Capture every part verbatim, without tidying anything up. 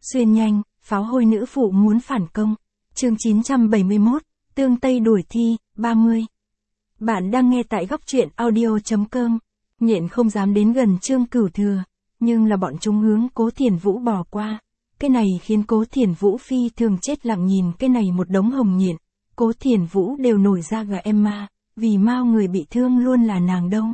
Xuyên nhanh, pháo hôi nữ phụ muốn phản công. Chương chín trăm bảy mươi mốt, Tương Tây đuổi thi, ba mươi. Bạn đang nghe tại góc truyện audio.com. Nhện không dám đến gần Trương Cửu Thừa, nhưng là bọn chúng hướng Cố Thiển Vũ bỏ qua. Cái này khiến Cố Thiển Vũ phi thường chết lặng nhìn cái này một đống hồng nhện. Cố Thiển Vũ đều nổi ra gà em ma, vì mau người bị thương luôn là nàng đâu.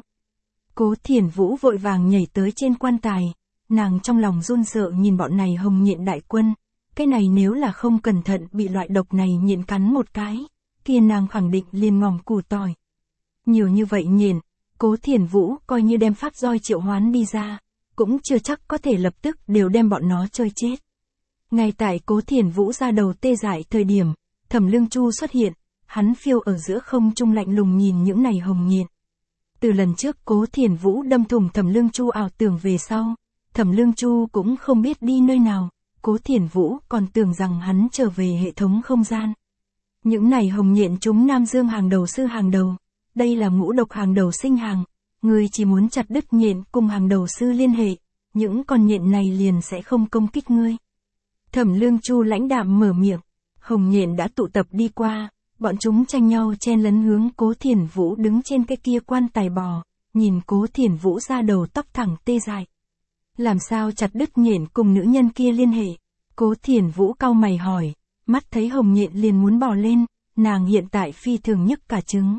Cố Thiển Vũ vội vàng nhảy tới trên quan tài, nàng trong lòng run sợ nhìn bọn này hồng nhện đại quân. Cái này nếu là không cẩn thận bị loại độc này nhện cắn một cái, kia nàng khẳng định liền ngòm củ tỏi. Nhiều như vậy nhện, Cố Thiển Vũ coi như đem pháp roi triệu hoán đi ra, cũng chưa chắc có thể lập tức đều đem bọn nó chơi chết. Ngay tại Cố Thiển Vũ ra đầu tê dại thời điểm, Thẩm Lương Chu xuất hiện, hắn phiêu ở giữa không trung lạnh lùng nhìn những này hồng nhện. Từ lần trước Cố Thiển Vũ đâm thủng Thẩm Lương Chu ảo tưởng về sau, Thẩm Lương Chu cũng không biết đi nơi nào, Cố Thiển Vũ còn tưởng rằng hắn trở về hệ thống không gian. Những này hồng nhện chúng Nam Dương hàng đầu sư hàng đầu, đây là ngũ độc hàng đầu sinh hàng, người chỉ muốn chặt đứt nhện cùng hàng đầu sư liên hệ, những con nhện này liền sẽ không công kích ngươi. Thẩm Lương Chu lãnh đạm mở miệng, hồng nhện đã tụ tập đi qua, bọn chúng tranh nhau chen lấn hướng Cố Thiển Vũ đứng trên cái kia quan tài bò, nhìn Cố Thiển Vũ ra đầu tóc thẳng tê dại. Làm sao chặt đứt nhện cùng nữ nhân kia liên hệ? Cố Thiển Vũ cau mày hỏi, mắt thấy hồng nhện liền muốn bò lên, nàng hiện tại phi thường nhức cả trứng.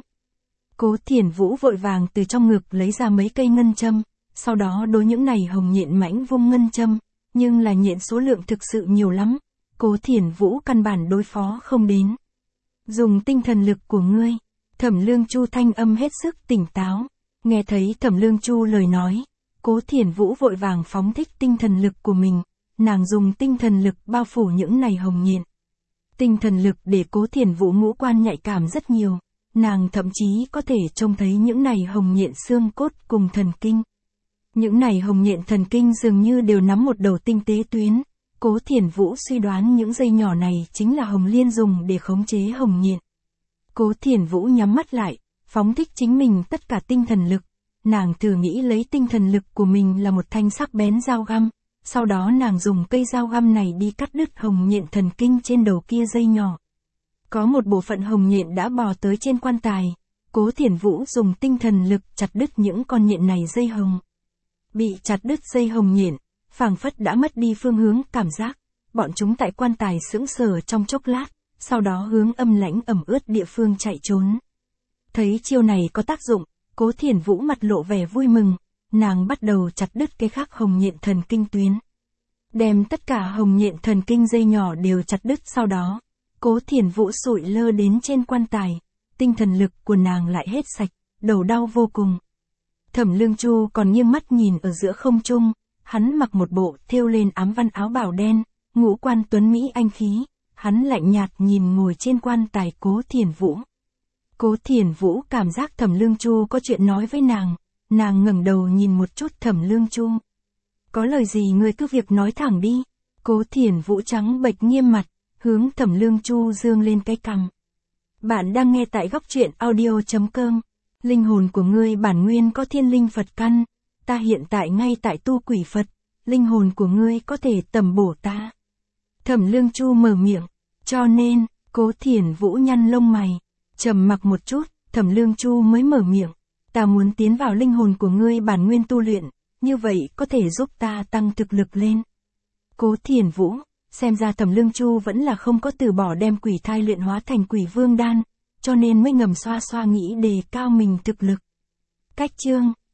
Cố Thiển Vũ vội vàng từ trong ngực lấy ra mấy cây ngân châm, sau đó đối những này hồng nhện mãnh vung ngân châm, nhưng là nhện số lượng thực sự nhiều lắm, Cố Thiển Vũ căn bản đối phó không đến. Dùng tinh thần lực của ngươi, Thẩm Lương Chu thanh âm hết sức tỉnh táo, nghe thấy Thẩm Lương Chu lời nói, Cố Thiển Vũ vội vàng phóng thích tinh thần lực của mình, nàng dùng tinh thần lực bao phủ những này hồng nhện. Tinh thần lực để Cố Thiển Vũ ngũ quan nhạy cảm rất nhiều, nàng thậm chí có thể trông thấy những này hồng nhện xương cốt cùng thần kinh. Những này hồng nhện thần kinh dường như đều nắm một đầu tinh tế tuyến, Cố Thiển Vũ suy đoán những dây nhỏ này chính là Hồng Liên dùng để khống chế hồng nhện. Cố Thiển Vũ nhắm mắt lại, phóng thích chính mình tất cả tinh thần lực. Nàng thử nghĩ lấy tinh thần lực của mình là một thanh sắc bén dao găm, sau đó nàng dùng cây dao găm này đi cắt đứt hồng nhện thần kinh trên đầu kia dây nhỏ. Có một bộ phận hồng nhện đã bò tới trên quan tài, Cố Thiển Vũ dùng tinh thần lực chặt đứt những con nhện này dây hồng. Bị chặt đứt dây hồng nhện, phảng phất đã mất đi phương hướng cảm giác, bọn chúng tại quan tài sững sờ trong chốc lát, sau đó hướng âm lãnh ẩm ướt địa phương chạy trốn. Thấy chiêu này có tác dụng, Cố Thiển Vũ mặt lộ vẻ vui mừng, nàng bắt đầu chặt đứt cái khác hồng nhện thần kinh tuyến. Đem tất cả hồng nhện thần kinh dây nhỏ đều chặt đứt sau đó, Cố Thiển Vũ sụi lơ đến trên quan tài, tinh thần lực của nàng lại hết sạch, đầu đau vô cùng. Thẩm Lương Chu còn nghiêng mắt nhìn ở giữa không trung, hắn mặc một bộ thêu lên ám văn áo bào đen, ngũ quan tuấn mỹ anh khí, hắn lạnh nhạt nhìn ngồi trên quan tài Cố Thiển Vũ. Cố Thiển Vũ cảm giác Thẩm Lương Chu có chuyện nói với nàng, nàng ngẩng đầu nhìn một chút Thẩm Lương Chu. Có lời gì ngươi cứ việc nói thẳng đi. Cố Thiển Vũ trắng bệch nghiêm mặt, hướng Thẩm Lương Chu dương lên cái cằm. Bạn đang nghe tại góc truyện audio.com. Linh hồn của ngươi bản nguyên có thiên linh Phật căn, ta hiện tại ngay tại tu quỷ Phật, linh hồn của ngươi có thể tầm bổ ta. Thẩm Lương Chu mở miệng, cho nên, Cố Thiển Vũ nhăn lông mày, trầm mặc một chút, Thẩm Lương Chu mới mở miệng, ta muốn tiến vào linh hồn của ngươi bản nguyên tu luyện, như vậy có thể giúp ta tăng thực lực lên. Cố Thiển Vũ, xem ra Thẩm Lương Chu vẫn là không có từ bỏ đem quỷ thai luyện hóa thành quỷ vương đan, cho nên mới ngầm xoa xoa nghĩ đề cao mình thực lực. Cách chương